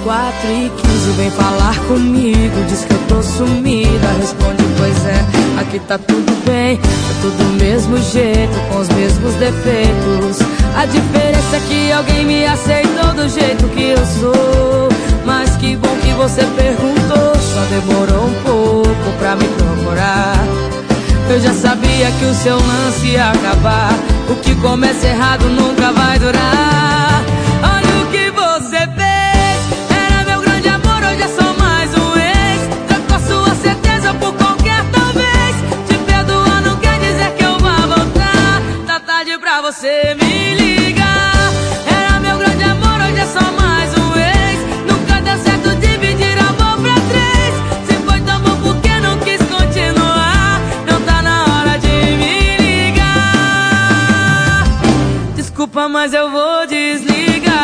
4h15, vem falar comigo, diz que eu tô sumida. Responde, pois é, aqui tá tudo bem, tá tudo do mesmo jeito, com os mesmos defeitos. A diferença é que alguém me aceitou do jeito que eu sou. Mas que bom que você perguntou, só demorou um pouco pra me procurar. Eu já sabia que o seu lance ia acabar, o que começa errado nunca vai durar. Olha o que você fez, era meu grande amor, hoje é só mais um ex. Trocou sua certeza por qualquer talvez. Te perdoar não quer dizer que eu vá voltar. Tá tarde pra você me ligar. Era meu grande amor, hoje é só mais um ex. Nunca deu certo dividir amor pra três. Se foi tão bom porque não quis continuar. Não tá na hora de me ligar. Desculpa, mas eu vou desligar.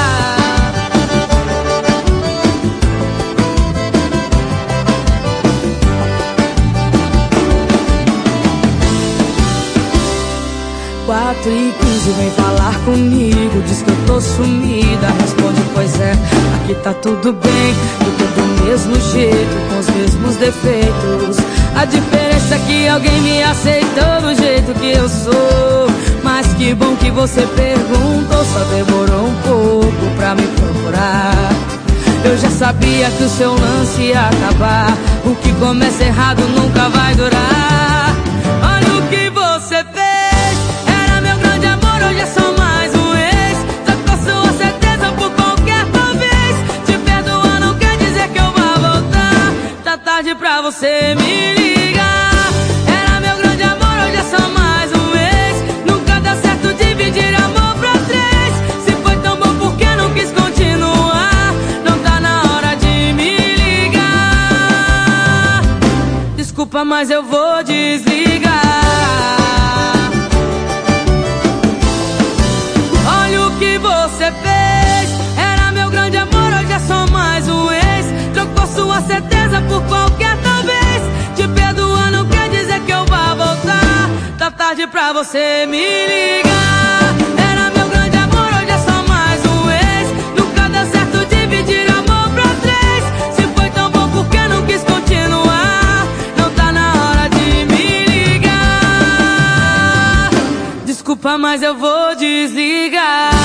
Quatro e 15, vem falar comigo, diz que eu tô sumida. Responde, pois é, aqui tá tudo bem, eu tô do mesmo jeito, com os mesmos defeitos. A diferença é que alguém me aceitou do jeito que eu sou. Mas que bom que você perguntou, só demorou um pouco pra me procurar. Eu já sabia que o seu lance ia acabar, o que começa errado nunca vai durar. Olha o que você fez, era meu grande amor, hoje é só mais um ex. Trocou sua certeza por qualquer talvez. Te perdoar não quer dizer que eu vá voltar. Tá tarde pra você me ligar. Era meu grande amor, hoje é só mais um ex. Nunca dá certo dividir amor pra três. Se foi tão bom porque não quis continuar. Não tá na hora de me ligar. Desculpa, mas eu vou desligar. Olha o que você fez, era meu grande amor, hoje é só mais um ex. Trocou sua certeza por qualquer talvez. Te perdoar não quer dizer que eu vá voltar. Tá tarde pra você me ligar. Era meu grande amor, hoje é só mais um ex. Nunca deu certo dividir amor pra três. Se foi tão bom porque não quis continuar. Não tá na hora de me ligar. Desculpa, mas eu vou desligar.